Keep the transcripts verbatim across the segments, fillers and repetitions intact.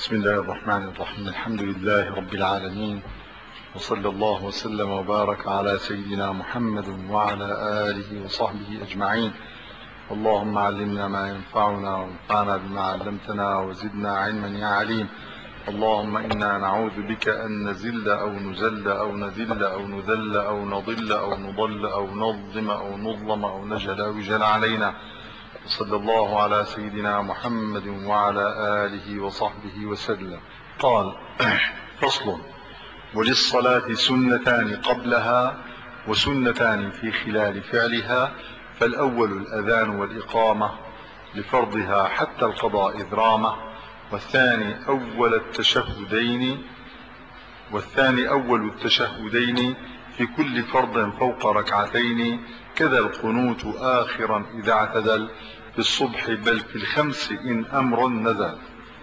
بسم الله الرحمن الرحيم. الحمد لله رب العالمين، وصلى الله وسلم وبارك على سيدنا محمد وعلى آله وصحبه أجمعين. اللهم علمنا ما ينفعنا وانفعنا بما علمتنا وزدنا علما يا عليم. اللهم إنا نعوذ بك أن نزل أو نزل أو نذل أو نذل أو نضل أو نضل أو نظلم أو نظلم أو نجهل أو يجهل علينا. صلى الله على سيدنا محمد وعلى آله وصحبه وسلم. قال: فصل: وللصلاة سنتان قبلها وسنتان في خلال فعلها، فالأول الأذان والإقامة لفرضها حتى القضاء إذ رامه، والثاني أول التشهدين والثاني أول التشهدين في كل فرض فوق ركعتين، كذا القنوت آخرا إذا اعتدل في الصبح بل في الخمس إن أمر نزل،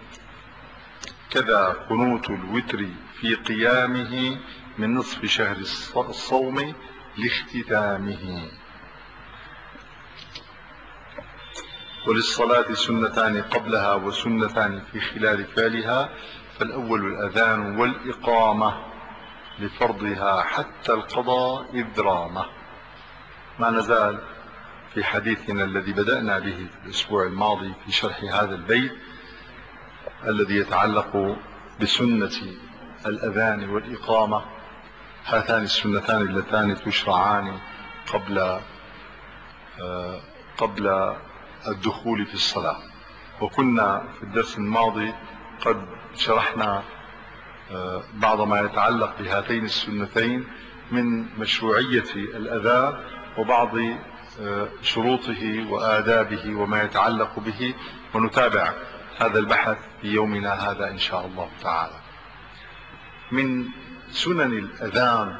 كذا قنوت الوتر في قيامه من نصف شهر الصوم لاختتامه. وللصلاة سنتان قبلها وسنتان في خلال فعلها، فالأول الأذان والإقامة لفرضها حتى القضاء إذ رامه. ما نزال في حديثنا الذي بدأنا به في الأسبوع الماضي في شرح هذا البيت الذي يتعلق بسنة الأذان والإقامة، هاتان السنتان اللتان تشرعان قبل آه قبل الدخول في الصلاة. وكنا في الدرس الماضي قد شرحنا آه بعض ما يتعلق بهاتين السنتين من مشروعية الأذان وبعض آه شروطه وآدابه وما يتعلق به، ونتابع هذا البحث في يومنا هذا إن شاء الله تعالى. من سنن الأذان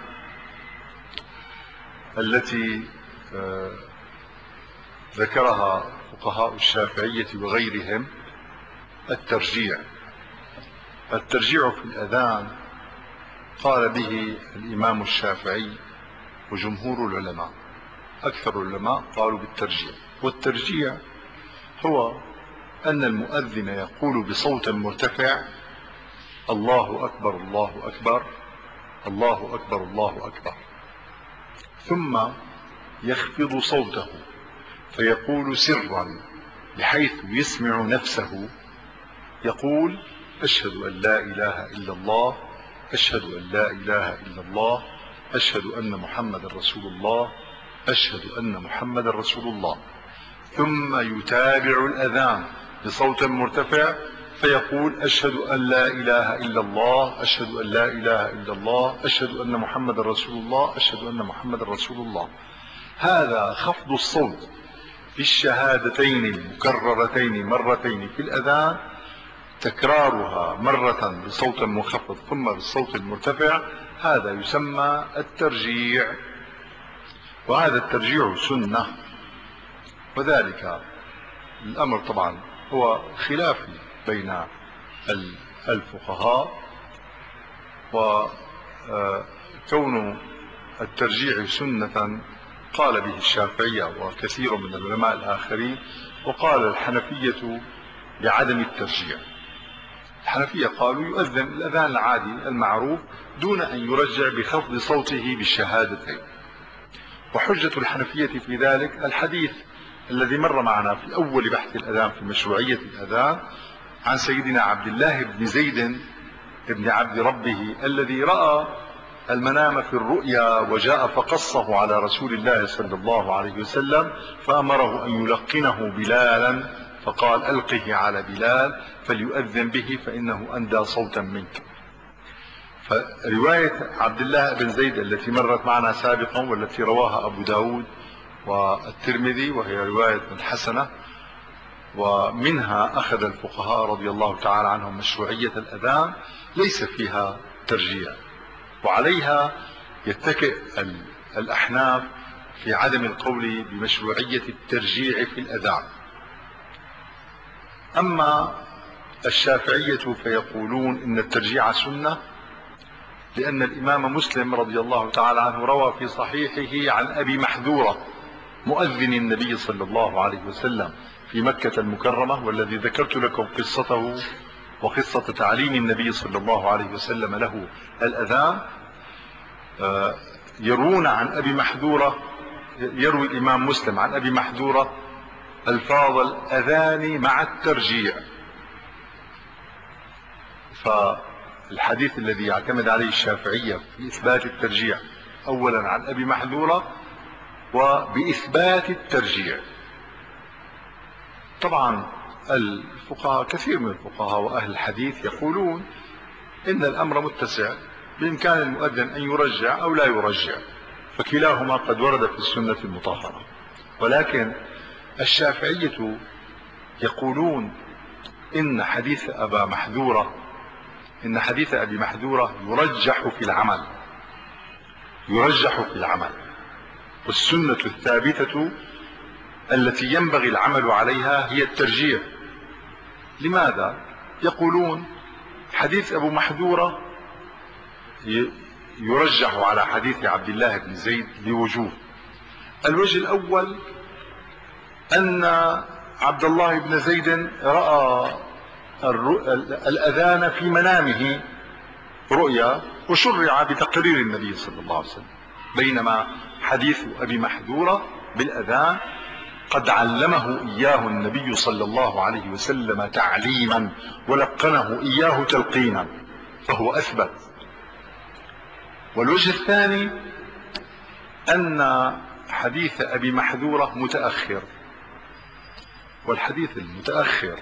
التي آه ذكرها فقهاء الشافعية وغيرهم الترجيع. الترجيع في الأذان قال به الإمام الشافعي وجمهور العلماء، أكثر العلماء قالوا بالترجيع. والترجيع هو أن المؤذن يقول بصوت مرتفع: الله أكبر الله أكبر الله أكبر الله أكبر، ثم يخفض صوته فيقول سرا بحيث يسمع نفسه، يقول: أشهد أن لا إله إلا الله أشهد أن لا إله إلا الله أشهد أن محمد رسول الله أشهد أن محمد رسول الله. ثم يتابع الأذان بصوت مرتفع فيقول: أشهد أن لا إله إلا الله أشهد أن لا إله إلا الله أشهد أن محمد رسول الله أشهد أن محمد رسول الله. هذا خفض الصوت في الشهادتين المكررتين مرتين في الأذان، تكرارها مرة بصوت مخفض ثم بالصوت المرتفع، هذا يسمى الترجيع. وهذا الترجيع سنة، وذلك الأمر طبعا هو خلافي بين الفقهاء، وكون الترجيع سنة قال به الشافعية وكثير من العلماء الآخرين، وقال الحنفية بعدم الترجيع. الحنفية قالوا يؤذن الأذان العادي المعروف دون أن يرجع بخفض صوته بالشهادتين. وحجة الحنفية في ذلك الحديث الذي مر معنا في أول بحث الأذان في مشروعية الأذان عن سيدنا عبد الله بن زيد بن عبد ربه الذي رأى المنام في الرؤيا وجاء فقصه على رسول الله صلى الله عليه وسلم، فأمره أن يلقنه بلالا، فقال: ألقه على بلال فليؤذن به فإنه أندى صوتا منك. فرواية عبد الله بن زيد التي مرت معنا سابقا والتي رواها أبو داود والترمذي وهي رواية حسنة، ومنها أخذ الفقهاء رضي الله تعالى عنهم مشروعية الأذان، ليس فيها ترجيع، وعليها يتكئ الأحناف في عدم القول بمشروعية الترجيع في الأذان. أما الشافعية فيقولون إن الترجيع سنة، لأن الإمام مسلم رضي الله تعالى عنه روى في صحيحه عن أبي محذورة مؤذن النبي صلى الله عليه وسلم في مكة المكرمة، والذي ذكرت لكم قصته وقصة تعليم النبي صلى الله عليه وسلم له الأذان، يروون عن أبي محذورة، يروي الإمام مسلم عن أبي محذورة ألفاظ الأذان مع الترجيع. فالحديث الذي يعتمد عليه الشافعية في إثبات الترجيع أولا عن أبي محذورة وبإثبات الترجيع. طبعا الفقهاء، كثير من الفقهاء وأهل الحديث يقولون إن الأمر متسع، بإمكان المؤذن أن يرجع أو لا يرجع، فكلاهما قد ورد في السنة المطهرة. ولكن الشافعية يقولون إن حديث أبا محذورة إن حديث أبي محذورة يرجح في العمل يرجح في العمل والسنة الثابتة التي ينبغي العمل عليها هي الترجيح. لماذا؟ يقولون حديث أبو محذورة يرجح على حديث عبد الله بن زيد لوجوه. الوجه الأول أن عبد الله بن زيد رأى الأذان في منامه رؤيا وشرع بتقرير النبي صلى الله عليه وسلم، بينما حديث أبي محذورة بالأذان قد علمه إياه النبي صلى الله عليه وسلم تعليما ولقنه إياه تلقينا، فهو أثبت. والوجه الثاني أن حديث أبي محذورة متأخر، والحديث المتأخر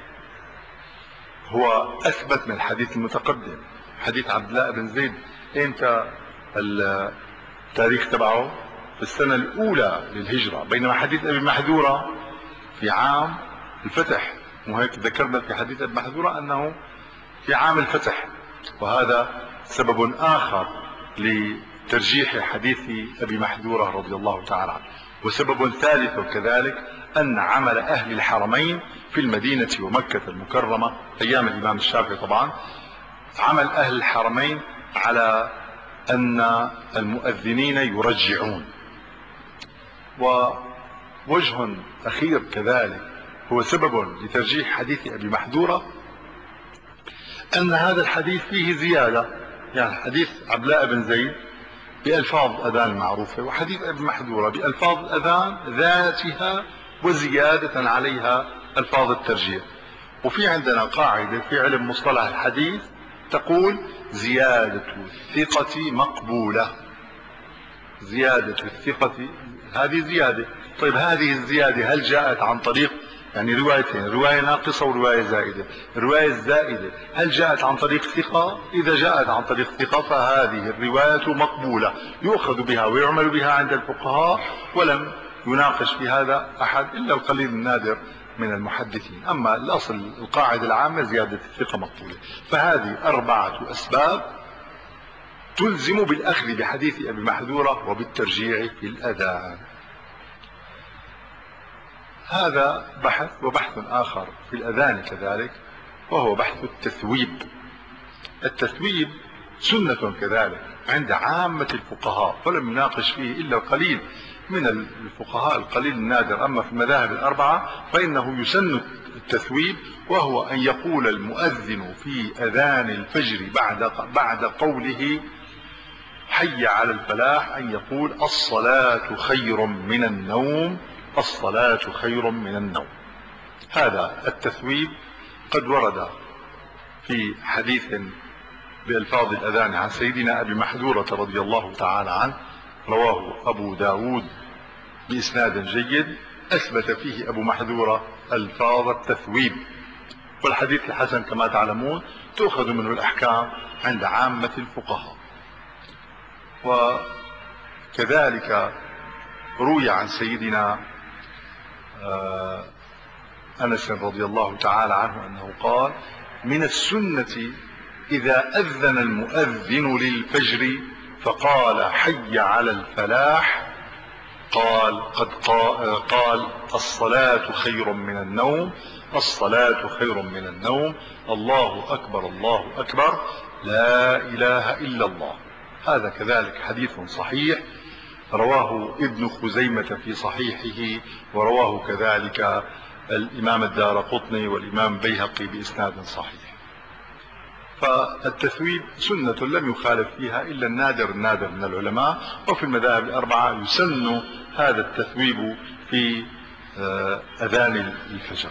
هو أثبت من الحديث المتقدم. حديث عبد الله بن زيد امتى التاريخ تبعه؟ في السنة الأولى للهجرة، بينما حديث أبي محذورة في عام الفتح. وهيك ذكرنا في حديث أبي محذورة أنه في عام الفتح، وهذا سبب آخر لترجيح حديث أبي محذورة رضي الله تعالى عنه. وسبب ثالث كذلك أن عمل أهل الحرمين في المدينة ومكة المكرمة أيام الإمام الشافعي، طبعا عمل أهل الحرمين على أن المؤذنين يرجعون. ووجه أخير كذلك هو سبب لترجيح حديث أبي محذورة أن هذا الحديث فيه زيادة، يعني حديث عبد الله بن زيد بألفاظ أذان معروفة، وحديث أبي محذورة بألفاظ الأذان ذاتها وزيادة عليها ألفاظ الترجيح. وفي عندنا قاعدة في علم مصطلح الحديث تقول زيادة الثقة مقبولة. زيادة الثقة هذه زيادة. طيب هذه الزيادة هل جاءت عن طريق يعني روايتين، رواية ناقصة ورواية زائدة؟ الرواية الزائدة هل جاءت عن طريق ثقة؟ إذا جاءت عن طريق ثقة فهذه الرواية مقبولة يؤخذ بها ويعمل بها عند الفقهاء، ولم يناقش في هذا أحد إلا القليل النادر من المحدثين. أما الأصل القاعدة العامة زيادة الثقة مقبولة. فهذه أربعة أسباب تلزم بالأخذ بحديث أبي محذورة وبالترجيع في الأذان. هذا بحث. وبحث آخر في الأذان كذلك وهو بحث التثويب. التثويب سنة كذلك عند عامة الفقهاء، ولم يناقش فيه إلا القليل من الفقهاء، القليل النادر. أما في المذاهب الأربعة فإنه يسن التثويب، وهو أن يقول المؤذن في أذان الفجر بعد بعد قوله حي على الفلاح أن يقول الصلاة خير من النوم، الصلاة خير من النوم. هذا التثويب قد ورد في حديث بألفاظ الأذان عن سيدنا أبي محذورة رضي الله تعالى عنه، رواه أبو داود بإسناد جيد، أثبت فيه أبو محذورة ألفاظ التثويب. والحديث الحسن كما تعلمون تؤخذ منه الأحكام عند عامة الفقهاء. وكذلك روي عن سيدنا أنس رضي الله تعالى عنه أنه قال من السنة إذا أذن المؤذن للفجر فقال حي على الفلاح قال قد قال الصلاة خير من النوم، الصلاة خير من النوم، الله أكبر الله أكبر لا إله إلا الله. هذا كذلك حديث صحيح رواه ابن خزيمة في صحيحه، ورواه كذلك الإمام الدارقطني والإمام بيهقي بإسناد صحيح. فالتثويب سنة لم يخالف فيها إلا النادر النادر من العلماء، وفي المذاهب الأربعة يسن هذا التثويب في أذان الفجر.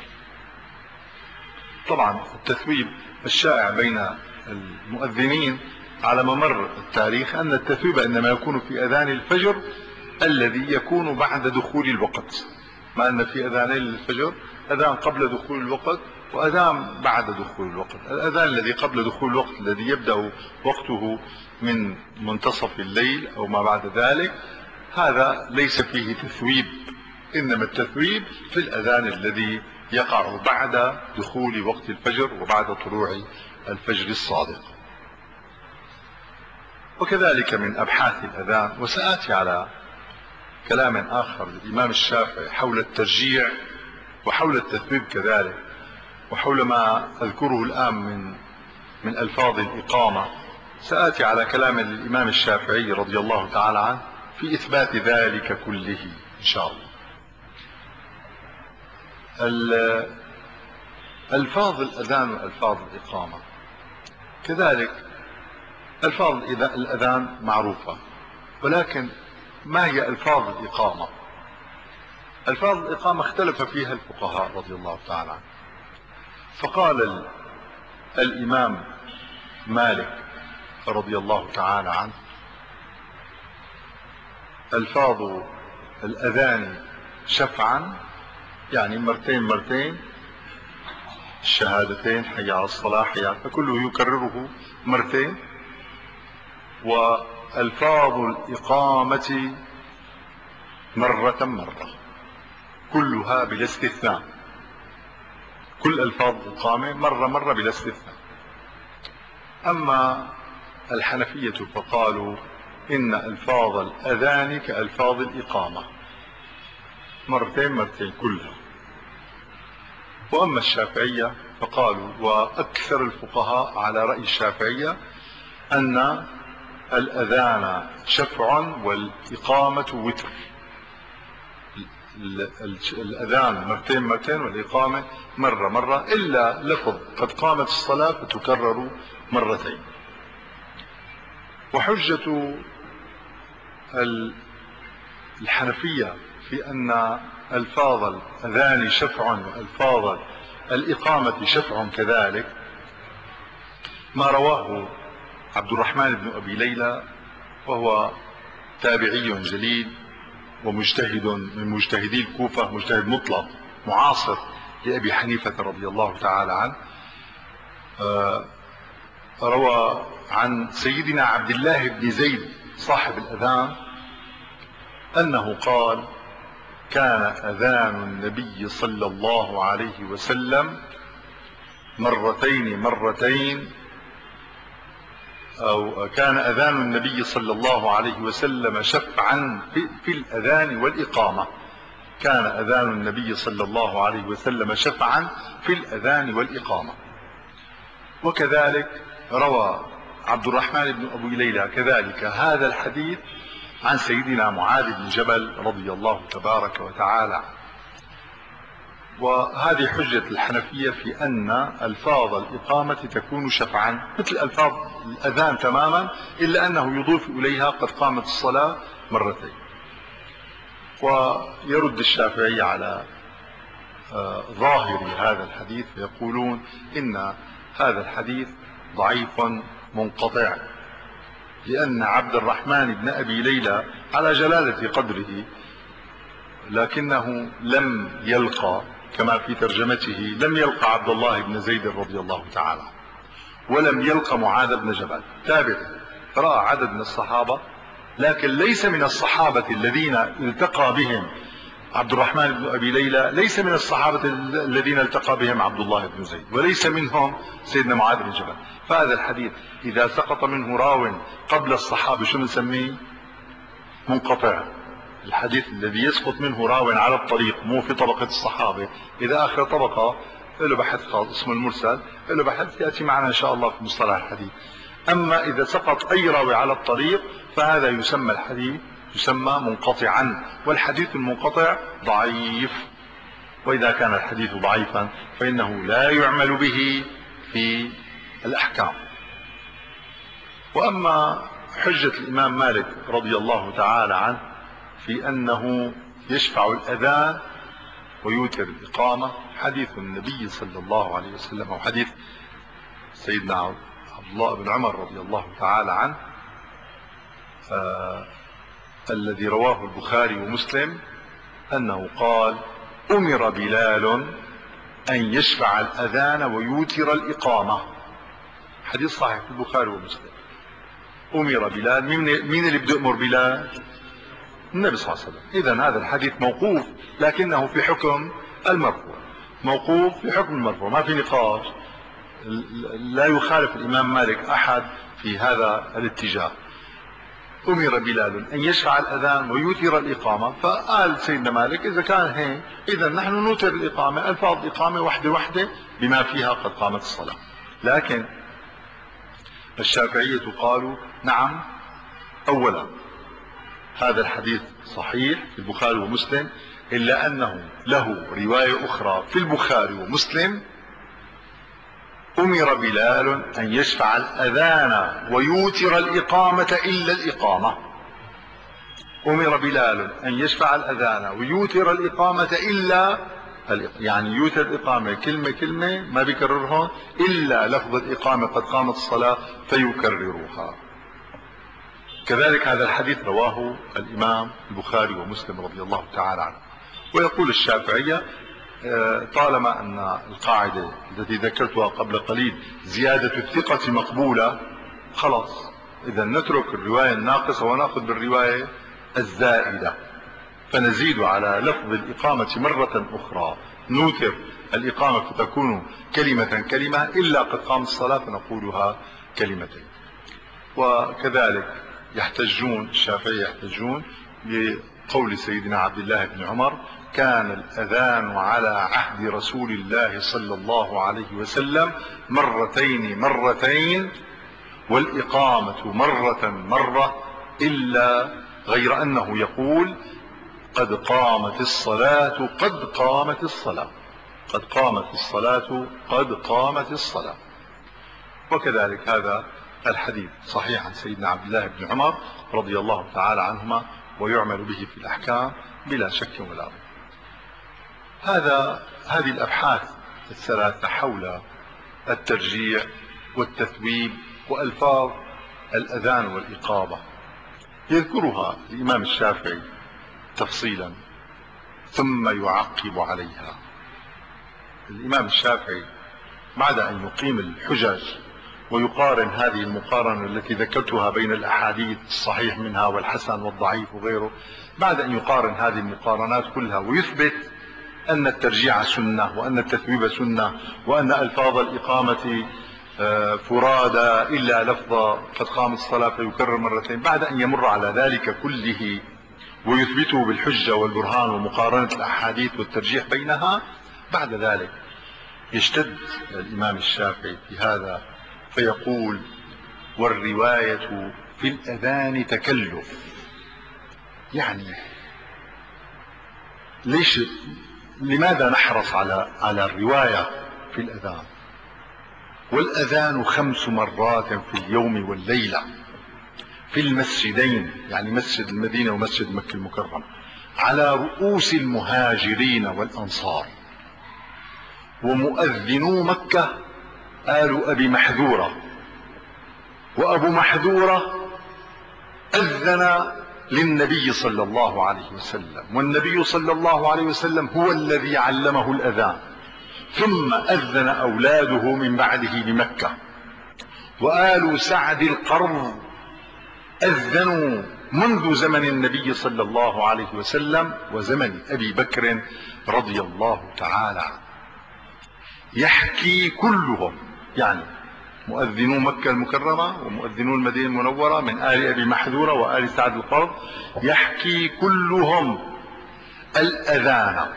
طبعا التثويب الشائع بين المؤذنين على ممر التاريخ أن التثويب إنما يكون في أذان الفجر الذي يكون بعد دخول الوقت، مع أن في أذاني الفجر أذان قبل دخول الوقت وأذان بعد دخول الوقت. الأذان الذي قبل دخول الوقت الذي يبدأ وقته من منتصف الليل أو ما بعد ذلك هذا ليس فيه تثويب، إنما التثويب في الأذان الذي يقع بعد دخول وقت الفجر وبعد طلوع الفجر الصادق. وكذلك من أبحاث الأذان، وسآتي على كلام آخر للإمام الشافعي حول الترجيع وحول التثويب كذلك، وحول ما أذكره الآن من من ألفاظ الإقامة، سآتي على كلام الإمام الشافعي رضي الله تعالى عنه في إثبات ذلك كله إن شاء الله. ألفاظ الأذان وألفاظ الإقامة كذلك، ألفاظ الأذان معروفة، ولكن ما هي ألفاظ الإقامة؟ ألفاظ الإقامة اختلف فيها الفقهاء رضي الله تعالى عنه. فقال الإمام مالك رضي الله تعالى عنه: ألفاظ الأذان شفعا، يعني مرتين مرتين، الشهادتين حي على الصلاة حي على، فكله يكرره مرتين. وألفاظ الإقامة مرة مرة، كلها بلا استثناء، كل ألفاظ الإقامة مرة مرة بلا استثناء. أما الحنفية فقالوا إن ألفاظ الأذان كألفاظ الإقامة، مرتين مرتين كلها. وأما الشافعية فقالوا، وأكثر الفقهاء على رأي الشافعية، أن الأذان شفع والإقامة وتر، الأذان مرتين مرتين والإقامة مرة مرة، إلا لفظ قد قامت الصلاة فتكرر مرتين. وحجة الحنفية في أن ألفاظ الأذان شفع وألفاظ الإقامة شفع كذلك ما رواه عبد الرحمن بن أبي ليلى، وهو تابعي جليل ومجتهد من مجتهدي الكوفة، مجتهد مطلق معاصر لأبي حنيفة رضي الله تعالى عنه. روى عن سيدنا عبد الله بن زيد صاحب الأذان أنه قال: كان أذان النبي صلى الله عليه وسلم مرتين مرتين، أو كان أذان النبي صلى الله عليه وسلم شفعا في, في الأذان والإقامة، كان أذان النبي صلى الله عليه وسلم شفعا في الأذان والإقامة. وكذلك روى عبد الرحمن بن أبي ليلى كذلك هذا الحديث عن سيدنا معاذ بن جبل رضي الله تبارك وتعالى عنه. وهذه حجة الحنفية في أن ألفاظ الإقامة تكون شفعا مثل ألفاظ الأذان تماما، إلا أنه يضيف إليها قد قامت الصلاة مرتين. ويرد الشافعي على ظاهر هذا الحديث ويقولون إن هذا الحديث ضعيف منقطع، لأن عبد الرحمن بن أبي ليلى على جلالة قدره لكنه لم يلقى، كما في ترجمته، لم يلقى عبد الله بن زيد رضي الله تعالى، ولم يلقى معاذ بن جبل، تابع رأى عدد من الصحابة، لكن ليس من الصحابة الذين التقى بهم عبد الرحمن بن أبي ليلى، ليس من الصحابة الذين التقى بهم عبد الله بن زيد، وليس منهم سيدنا معاذ بن جبل. فهذا الحديث إذا سقط منه راو قبل الصحابة شو نسميه؟ منقطع. الحديث الذي يسقط منه راو على الطريق، مو في طبقة الصحابة، إذا آخر طبقة له بحث خاص اسمه المرسل، له بحث يأتي معنا إن شاء الله في مصطلح الحديث. أما إذا سقط أي راوي على الطريق فهذا يسمى الحديث يسمى منقطعا، والحديث المنقطع ضعيف. وإذا كان الحديث ضعيفا فإنه لا يعمل به في الأحكام، وأما حجة الإمام مالك رضي الله تعالى عنه في أنه يشفع الأذان ويوتر الإقامة، حديث النبي صلى الله عليه وسلم وحديث سيدنا عبد الله بن عمر رضي الله تعالى عنه آه الذي رواه البخاري ومسلم أنه قال: أمر بلال أن يشفع الأذان ويوتر الإقامة. حديث صحيح في البخاري ومسلم. أمر بلال، مين اللي بده يأمر بلال؟ النبي صلى الله عليه وسلم. إذن هذا الحديث موقوف لكنه في حكم المرفوع، موقوف في حكم المرفوع، ما في نقاش، لا يخالف الإمام مالك أحد في هذا الاتجاه. أمر بلال أن يشفع الأذان ويوتر الإقامة، فقال سيدنا مالك: إذا كان هيك إذا نحن نوتر الإقامة، ألفاظ الإقامة وحدة وحدة بما فيها قد قامت الصلاة. لكن الشافعية قالوا: نعم، أولا هذا الحديث صحيح في البخاري ومسلم، إلا أنه له رواية أخرى في البخاري ومسلم: أمر بلال أن يشفع الأذان ويوتر الإقامة إلا الإقامة. أمر بلال أن يشفع الأذان ويوتر الإقامة إلا الإقامة، يعني يوتر الإقامة كلمة كلمة ما بيكررها إلا لفظ الإقامة قد قامت الصلاة فيكررها. كذلك هذا الحديث رواه الإمام البخاري ومسلم رضي الله تعالى عنه. ويقول الشافعية: طالما أن القاعدة التي ذكرتها قبل قليل زيادة الثقة مقبولة، خلاص إذا نترك الرواية الناقصة ونأخذ بالرواية الزائدة، فنزيد على لفظ الإقامة مرة أخرى، نوتر الإقامة فتكون كلمة كلمة إلا قد قام الصلاة فنقولها كلمتين. وكذلك يحتجون الشافعية يحتجون بقول سيدنا عبد الله بن عمر: كان الأذان على عهد رسول الله صلى الله عليه وسلم مرتين مرتين والإقامة مرة مرة، إلا غير أنه يقول: قد قامت الصلاة قد قامت الصلاة قد قامت الصلاة قد قامت الصلاة. وكذلك هذا الحديث صحيح عن سيدنا عبد الله بن عمر رضي الله تعالى عنهما، ويعمل به في الأحكام بلا شك ولا ريب. هذا هذه الأبحاث الثلاثة حول الترجيع والتثويب وألفاظ الأذان والإقامة يذكرها الإمام الشافعي تفصيلا ثم يعقب عليها. الإمام الشافعي بعد أن يقيم الحجج ويقارن هذه المقارنة التي ذكرتها بين الأحاديث الصحيح منها والحسن والضعيف وغيره، بعد أن يقارن هذه المقارنات كلها ويثبت أن الترجيع سنة وأن التثويب سنة وأن ألفاظ الإقامة فرادى إلا لفظ قد قام الصلاة فيكرر مرتين، بعد أن يمر على ذلك كله ويثبته بالحجة والبرهان ومقارنة الأحاديث والترجيح بينها، بعد ذلك يشتد الإمام الشافعي في هذا فيقول: والرواية في الأذان تكلف. يعني ليش لماذا نحرص على على الرواية في الأذان؟ والأذان خمس مرات في اليوم والليلة في المسجدين، يعني مسجد المدينة ومسجد مكة المكرمة، على رؤوس المهاجرين والأنصار. ومؤذنو مكة آل أبي محذورة، وأبو محذورة أذن للنبي صلى الله عليه وسلم، والنبي صلى الله عليه وسلم هو الذي علمه الأذان، ثم أذن أولاده من بعده بمكة. وآل سعد القرن أذنوا منذ زمن النبي صلى الله عليه وسلم وزمن أبي بكر رضي الله تعالى عنه. يحكي كلهم، يعني مؤذنو مكة المكرمة ومؤذنو المدينة المنورة من آل أبي محذورة وآل سعد القرن، يحكي كلهم الأذان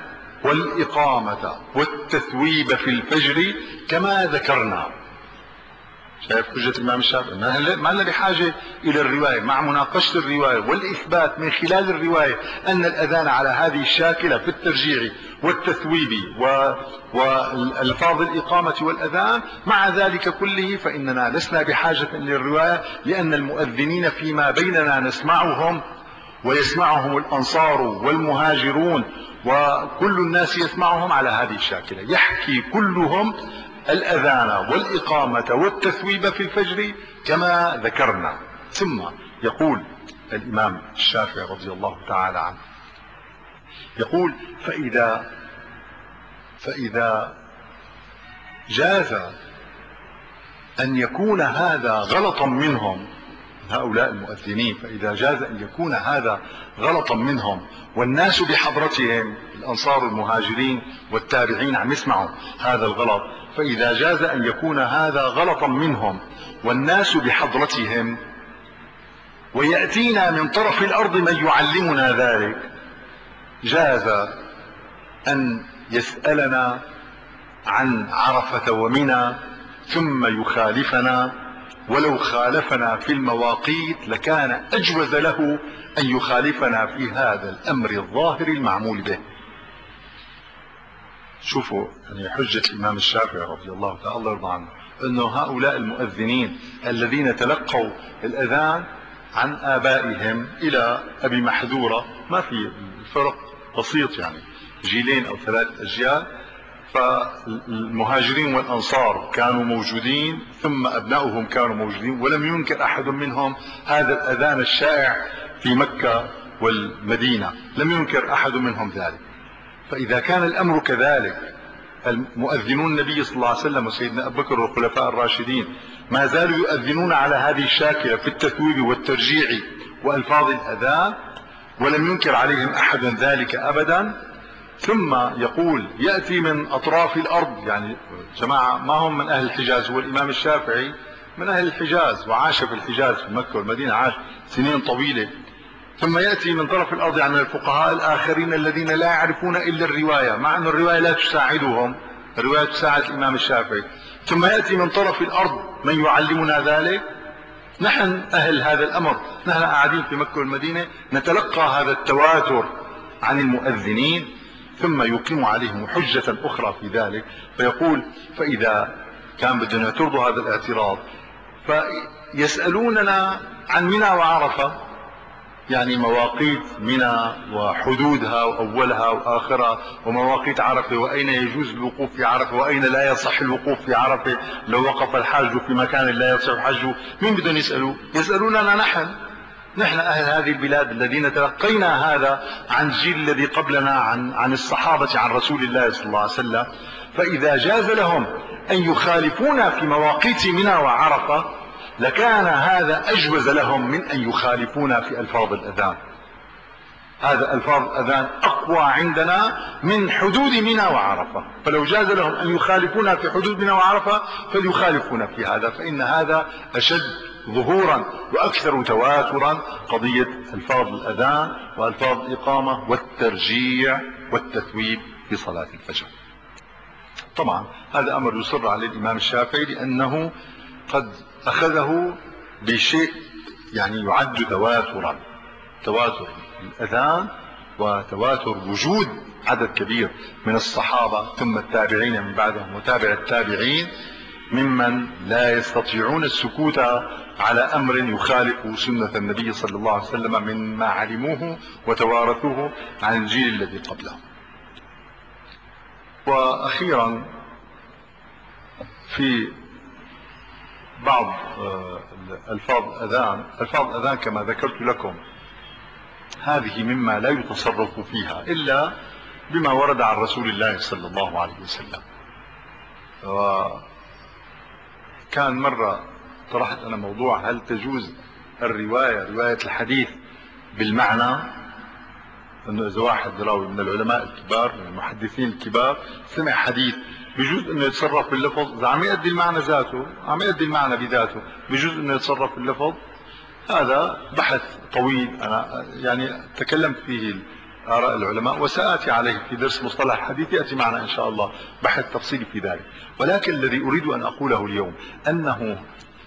والإقامة والتثويب في الفجر كما ذكرنا. شايف حجة الإمام الشافعي؟ ما لنا بحاجة إلى الرواية، مع مناقشة الرواية والإثبات من خلال الرواية أن الأذان على هذه الشاكلة في الترجيع والتثويب والألفاظ الإقامة والأذان، مع ذلك كله فإننا لسنا بحاجة إلى الرواية، لأن المؤذنين فيما بيننا نسمعهم ويسمعهم الأنصار والمهاجرون وكل الناس يسمعهم على هذه الشاكلة، يحكي كلهم الأذان والإقامة والتثويب في الفجر كما ذكرنا. ثم يقول الإمام الشافعي رضي الله تعالى عنه، يقول فإذا فإذا جاز أن يكون هذا غلطا منهم، هؤلاء المؤذنين، فإذا جاز أن يكون هذا غلطا منهم والناس بحضرتهم، الأنصار المهاجرين والتابعين عم يسمعوا هذا الغلط، فإذا جاز أن يكون هذا غلطا منهم والناس بحضرتهم، ويأتينا من طرف الأرض من يعلمنا ذلك، جاز أن يسألنا عن عرفة ومنى ثم يخالفنا، ولو خالفنا في المواقيت لكان أجوز له أن يخالفنا في هذا الأمر الظاهر المعمول به. شوفوا يعني حجة الإمام الشافعي رضي الله تعالى الله يرضى عنه، أنه هؤلاء المؤذنين الذين تلقوا الأذان عن آبائهم إلى أبي محذورة، ما في فرق بسيط يعني جيلين أو ثلاث أجيال، فالمهاجرين والأنصار كانوا موجودين ثم أبنائهم كانوا موجودين، ولم ينكر أحد منهم هذا الأذان الشائع في مكة والمدينة، لم ينكر أحد منهم ذلك. فإذا كان الأمر كذلك، المؤذنون النبي صلى الله عليه وسلم وسيدنا أبو بكر والخلفاء الراشدين ما زالوا يؤذنون على هذه الشاكلة في التثويب والترجيع وألفاظ الأذان، ولم ينكر عليهم أحد ذلك أبدا. ثم يقول يأتي من أطراف الأرض، يعني جماعة ما هم من أهل الحجاز، هو الإمام الشافعي من أهل الحجاز وعاش في الحجاز في مكة والمدينة، عاش سنين طويلة. ثم يأتي من طرف الأرض يعني الفقهاء الآخرين الذين لا يعرفون إلا الرواية، مع أن الرواية لا تساعدهم، الرواية تساعد الإمام الشافعي. ثم يأتي من طرف الأرض من يعلمنا ذلك. نحن أهل هذا الأمر، نحن قاعدين في مكة والمدينة نتلقى هذا التواتر عن المؤذنين، ثم يقيم عليهم حجة أخرى في ذلك، فيقول فإذا كان بدهم يعترضوا هذا الاعتراض فيسألوننا عن منى وعرفة، يعني مواقيت منى وحدودها وأولها وآخرها، ومواقيت عرفة وأين يجوز الوقوف في عرفة وأين لا يصح الوقوف في عرفة، لو وقف الحاج في مكان لا يصح حجه. مين بدهم يسألوا؟ يسألوننا نحن، نحن أهل هذه البلاد الذين تلقينا هذا عن الجيل الذي قبلنا، عن عن الصحابة عن رسول الله صلى الله عليه وسلم. فإذا جاز لهم أن يخالفونا في مواقيت منى وعرفة لكان هذا أجوز لهم من أن يخالفونا في ألفاظ الأذان. هذا ألفاظ الأذان أقوى عندنا من حدود منى وعرفة، فلو جاز لهم أن يخالفونا في حدود منى وعرفة فليخالفونا في هذا، فإن هذا أشد ظهورا وأكثر تواترا قضية ألفاظ الأذان وألفاظ الإقامة والترجيع والتثويب في صلاة الفجر. طبعا هذا أمر يصر عليه الإمام الشافعي لأنه قد أخذه بشيء يعني يعد تواترا، تواتر الأذان وتواتر وجود عدد كبير من الصحابة ثم التابعين من بعدهم وتابع التابعين ممن لا يستطيعون السكوت على أمر يخالف سنة النبي صلى الله عليه وسلم مما علموه وتوارثوه عن الجيل الذي قبله. وأخيرا في بعض ألفاظ الأذان، ألفاظ الأذان كما ذكرت لكم هذه مما لا يتصرف فيها إلا بما ورد عن رسول الله صلى الله عليه وسلم. وكان مرة طرحت أنا موضوع هل تجوز الرواية رواية الحديث بالمعنى، أنه إذا واحد راوي من العلماء الكبار من المحدثين الكبار سمع حديث بجوز أنه يتصرف باللفظ، إذا عم يؤدي المعنى ذاته عم يؤدي المعنى بذاته بجوز أنه يتصرف باللفظ. هذا بحث طويل أنا يعني تكلمت فيه آراء العلماء وسآتي عليه في درس مصطلح الحديث، يأتي معنا إن شاء الله بحث تفصيلي في ذلك. ولكن الذي أريد أن أقوله اليوم أنه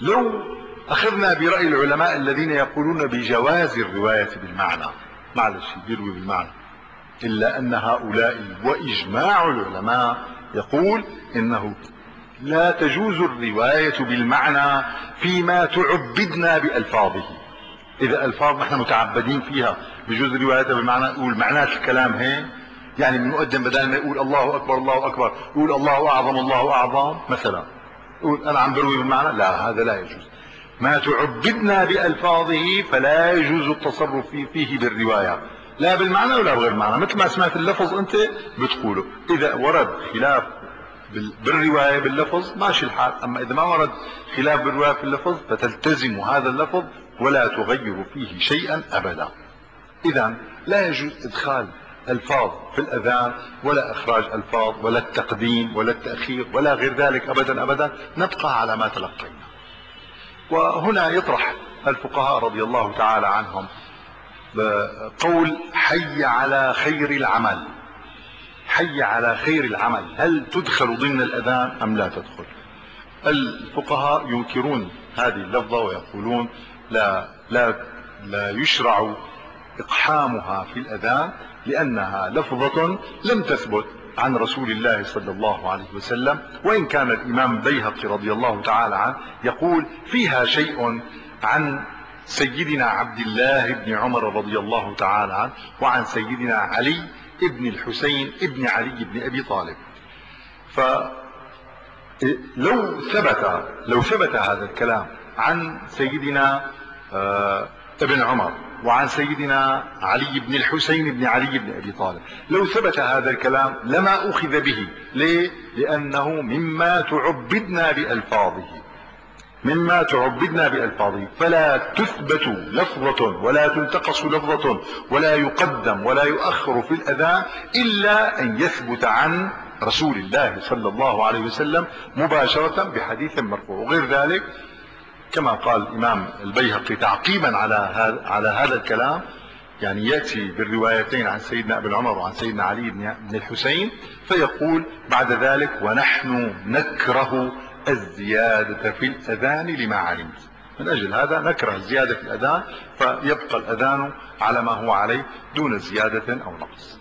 لو أخذنا برأي العلماء الذين يقولون بجواز الرواية بالمعنى، معلش بيروي بالمعنى، إلا أن هؤلاء وإجماع العلماء يقول إنه لا تجوز الرواية بالمعنى فيما تعبدنا بألفاظه. إذا ألفاظ نحن متعبدين فيها بجوز الرواية بالمعنى، يقول معنات الكلام هيك، يعني المؤذن بدل ما يقول الله أكبر الله أكبر يقول الله أعظم الله أعظم مثلا، يقول أنا عم بروي بالمعنى، لا هذا لا يجوز. ما تعبدنا بألفاظه فلا يجوز التصرف فيه بالرواية، لا بالمعنى ولا بغير المعنى، مثل ما سمعت اللفظ أنت بتقوله. إذا ورد خلاف بالرواية باللفظ ماشي الحال، أما إذا ما ورد خلاف بالرواية في اللفظ فتلتزم هذا اللفظ ولا تغير فيه شيئا أبدا. إذا لا يجوز إدخال ألفاظ في الأذان ولا إخراج ألفاظ ولا التقديم ولا التأخير ولا غير ذلك أبدا أبدا، نبقى على ما تلقينا. وهنا يطرح الفقهاء رضي الله تعالى عنهم قول حي على خير العمل. حي على خير العمل هل تدخل ضمن الأذان أم لا تدخل؟ الفقهاء ينكرون هذه اللفظة ويقولون لا لا لا يشرع إقحامها في الأذان، لأنها لفظة لم تثبت عن رسول الله صلى الله عليه وسلم، وإن كان الإمام البيهقي رضي الله تعالى عنه يقول فيها شيء عن سيدنا عبد الله بن عمر رضي الله تعالى عنه وعن سيدنا علي ابن الحسين ابن علي بن أبي طالب. فلو ثبت لو ثبت هذا الكلام عن سيدنا ابن عمر وعن سيدنا علي بن الحسين بن علي بن أبي طالب، لو ثبت هذا الكلام لما أخذ به. ليه؟ لأنه مما تعبدنا بألفاظه مما تعبدنا بألفاظه فلا تثبت لفظة ولا تنتقص لفظة ولا يقدم ولا يؤخر في الأذان إلا أن يثبت عن رسول الله صلى الله عليه وسلم مباشرة بحديث مرفوع. وغير ذلك كما قال الإمام البيهقي تعقيبا على هذا على هذا الكلام، يعني يأتي بالروايتين عن سيدنا ابن عمر وعن سيدنا علي بن الحسين فيقول بعد ذلك ونحن نكره الزيادة في الأذان لما علمت. من أجل هذا نكره الزيادة في الأذان، فيبقى الأذان على ما هو عليه دون زيادة أو نقص.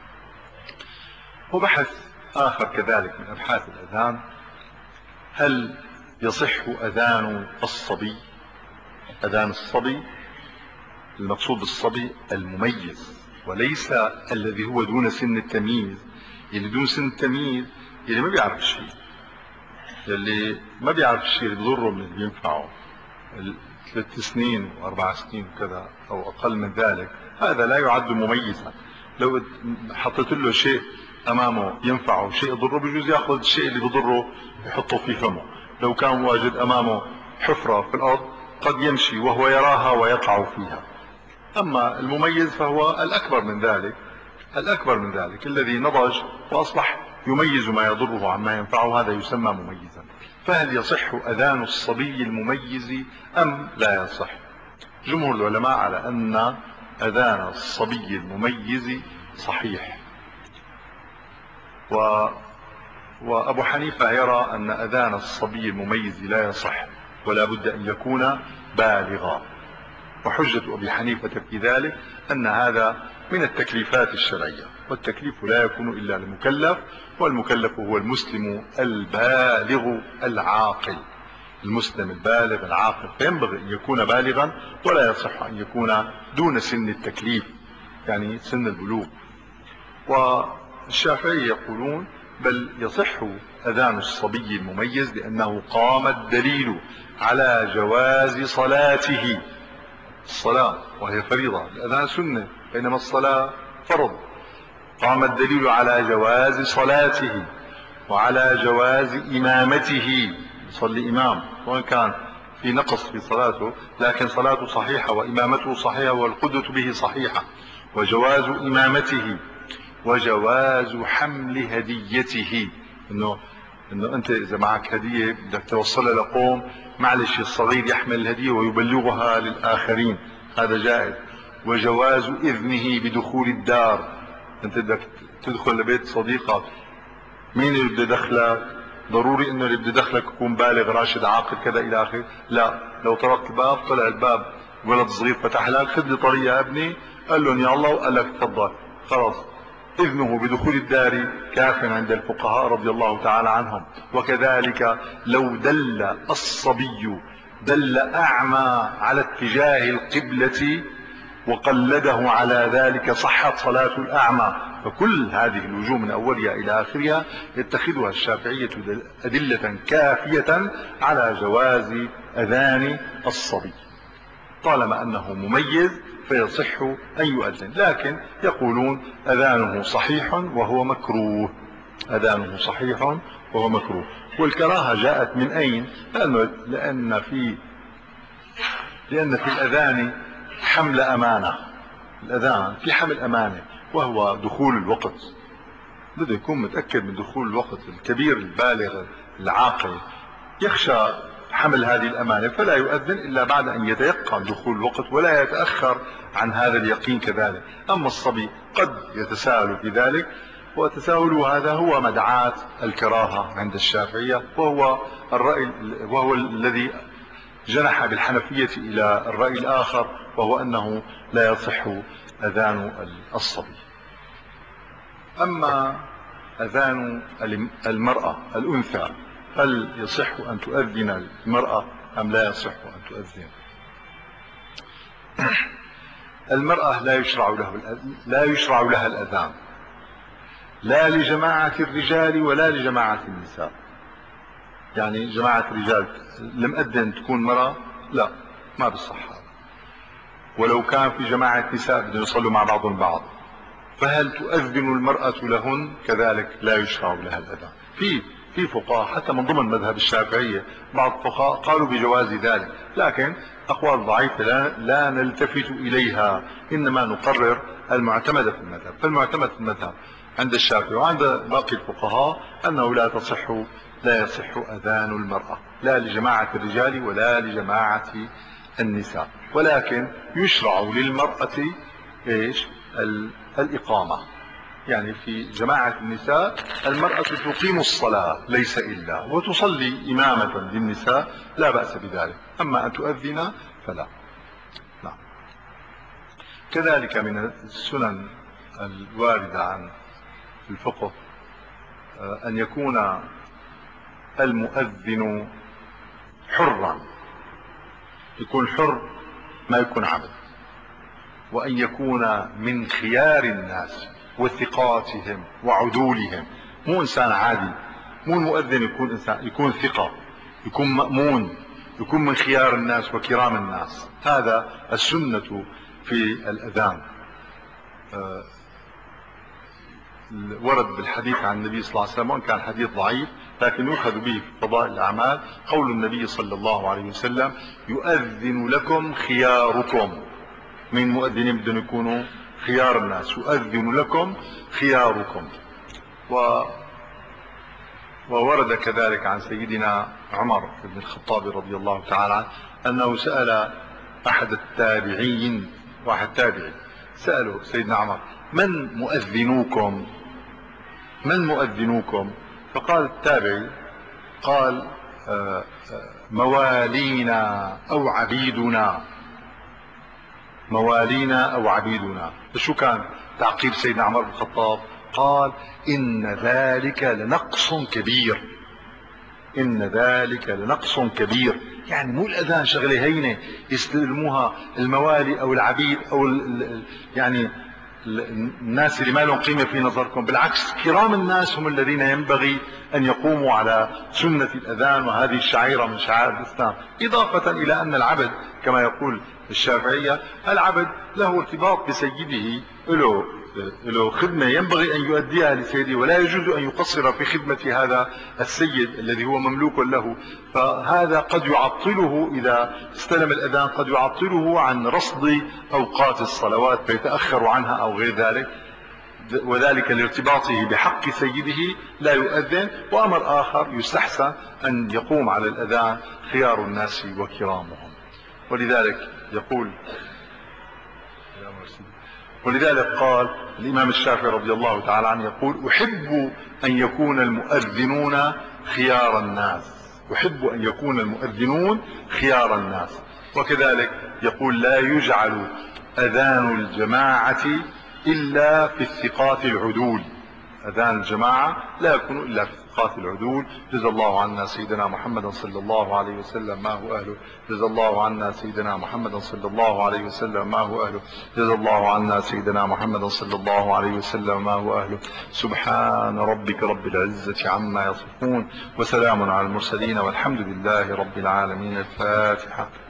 وبحث آخر كذلك من أبحاث الأذان، هل يصح أذان الصبي؟ أذان الصبي المقصود بالصبي المميز وليس الذي هو دون سن التمييز. اللي دون سن التمييز اللي ما بيعرف الشيء، اللي ما بيعرف الشيء اللي بضره من اللي بينفعه، ثلاث سنين واربع سنين وكذا او اقل من ذلك، هذا لا يعد مميزا. لو حطيت له شيء امامه ينفعه وشيء يضره بيجوز ياخذ الشيء اللي بضره يحطه في فمه. لو كان واجد امامه حفرة في الارض قد يمشي وهو يراها ويقع فيها. اما المميز فهو الاكبر من ذلك الاكبر من ذلك الذي نضج واصبح يميز ما يضره عما ينفعه، هذا يسمى مميزا. فهل يصح اذان الصبي المميز ام لا يصح؟ جمهور العلماء على ان اذان الصبي المميز صحيح، و وابو حنيفة يرى ان اذان الصبي المميز لا يصح ولا بد ان يكون بالغا. وحجة ابي حنيفة في ذلك ان هذا من التكليفات الشرعية، والتكليف لا يكون الا للمكلف، والمكلف هو المسلم البالغ العاقل. المسلم البالغ العاقل فينبغي ان يكون بالغا، ولا يصح ان يكون دون سن التكليف يعني سن البلوغ. والشافعي يقولون بل يصح اذان الصبي المميز لانه قام الدليل على جواز صلاته. الصلاة وهي فريضة، الأذان سنة بينما الصلاة فرض. قام الدليل على جواز صلاته وعلى جواز إمامته، يصلي إمام وإن كان في نقص في صلاته لكن صلاته صحيحة وإمامته صحيحة والقدوة به صحيحة. وجواز إمامته وجواز حمل هديته، إنه إنه أنت إذا معك هدية بدك توصلها لقوم، معلش الصغير يحمل الهدية ويبلغها للآخرين، هذا جائز. وجواز إذنه بدخول الدار، أنت بدك تدخل لبيت صديقك، مين اللي بده يدخلك؟ ضروري انه اللي بده يدخلك يكون بالغ راشد عاقل كذا الى اخره. لا، لو طرقت الباب طلع الباب ولد صغير فتح لك، خذ لي طريق يا ابني، قال لهم يا الله وقال لك تفضل، خلاص اذنه بدخول الدار كاف عند الفقهاء رضي الله تعالى عنهم. وكذلك لو دل الصبي دل اعمى على اتجاه القبلة وقلده على ذلك صحت صلاة الأعمى. فكل هذه الوجوه من أولها إلى آخرها يتخذها الشافعية أدلة كافية على جواز أذان الصبي طالما أنه مميز فيصح أن يؤذن. لكن يقولون أذانه صحيح وهو مكروه، أذانه صحيح وهو مكروه. والكراهة جاءت من أين؟ لأن في لأن في الأذان حمل أمانة. الأذان في حمل أمانة وهو دخول الوقت، بده يكون متأكد من دخول الوقت. الكبير البالغ العاقل يخشى حمل هذه الأمانة فلا يؤذن إلا بعد أن يتيقن دخول الوقت ولا يتأخر عن هذا اليقين كذلك. أما الصبي قد يتساهل في ذلك، وتساهله هذا هو مدعاة الكراهة عند الشافعية، وهو الرأي وهو الذي جنح بالحنفية إلى الرأي الآخر، وهو أنه لا يصح أذان الصبي. أما أذان المرأة الأنثى، هل يصح أن تؤذن المرأة أم لا يصح أن تؤذن؟ المرأة لا يشرع له لا يشرع لها الأذان، لا لجماعة الرجال ولا لجماعة النساء. يعني جماعة الرجال لمؤذن تكون مرأة، لا، ما بصح هذا. ولو كان في جماعة نساء بدهم يصلوا مع بعضهم بعض، فهل تؤذن المرأة لهن؟ كذلك لا يشرع لها الأذان. في في فقهاء حتى من ضمن مذهب الشافعية بعض الفقهاء قالوا بجواز ذلك، لكن أقوال ضعيفة لا, لا نلتفت إليها، إنما نقرر المعتمد في المذهب. فالمعتمد في المذهب عند الشافعي وعند باقي الفقهاء أنه لا تصح لا يصح أذان المرأة، لا لجماعة الرجال ولا لجماعة النساء. ولكن يشرع للمرأة إيش؟ الإقامة. يعني في جماعة النساء المرأة تقيم الصلاة ليس إلا، وتصلي إمامة للنساء لا بأس بذلك. أما أن تؤذن فلا. نعم. كذلك من السنن الواردة عن الفقه أن يكون المؤذن حرا، يكون حر ما يكون عبد، وأن يكون من خيار الناس وثقاتهم وعدولهم، مو إنسان عادي. مو المؤذن يكون إنسان يكون ثقة، يكون مأمون، يكون من خيار الناس وكرام الناس. هذا السنة في الأذان. آه ورد بالحديث عن النبي صلى الله عليه وسلم، وان كان حديث ضعيف لكن يؤخذ به في فضائل الاعمال، قول النبي صلى الله عليه وسلم: يؤذن لكم خياركم. من مؤذنين بدهم يكونوا خيار الناس، يؤذن لكم خياركم. و وورد كذلك عن سيدنا عمر بن الخطاب رضي الله تعالى عنه انه سأل احد التابعين، واحد تابعي سأله سيدنا عمر: من مؤذنوكم؟ من مؤذنوكم؟ فقال التابعي، قال: آآ آآ موالينا او عبيدنا. موالينا او عبيدنا. فشو كان تعقيب سيدنا عمر بن الخطاب؟ قال: ان ذلك لنقص كبير، ان ذلك لنقص كبير. يعني مو الاذان شغله هينه يستلموها الموالي او العبيد او ال يعني الناس اللي ما لهم قيمة في نظركم، بالعكس كرام الناس هم الذين ينبغي أن يقوموا على سنة الأذان، وهذه الشعيرة من شعائر الإسلام. إضافة إلى أن العبد كما يقول الشافعية، العبد له ارتباط بسيده، له له خدمة ينبغي أن يؤديها لسيده، ولا يجوز أن يقصر في خدمة هذا السيد الذي هو مملوك له. فهذا قد يعطله إذا استلم الأذان، قد يعطله عن رصد أوقات الصلوات فيتأخر عنها أو غير ذلك، وذلك لارتباطه بحق سيده لا يؤذن. وأمر آخر يستحسن أن يقوم على الأذان خيار الناس وكرامهم. ولذلك يقول ولذلك قال الإمام الشافعي رضي الله تعالى عنه، يقول: أحب أن يكون المؤذنون خيار الناس، يحب أن يكون المؤذنون خيار الناس. وكذلك يقول لا يجعل أذان الجماعة إلا في الثقات العدول، أذان الجماعة لا يكون إلا في الثقات العدول. جزا الله عنا سيدنا محمد صلى الله عليه وسلم ما هو أهله. جزا الله عنا سيدنا محمد صلى الله عليه وسلم ما هو أهله. جزا الله عنا سيدنا محمد صلى الله عليه وسلم ما هو أهله. سبحان ربك رب العزة عما يصفون، وسلام على المرسلين، والحمد لله رب العالمين. الفاتحة.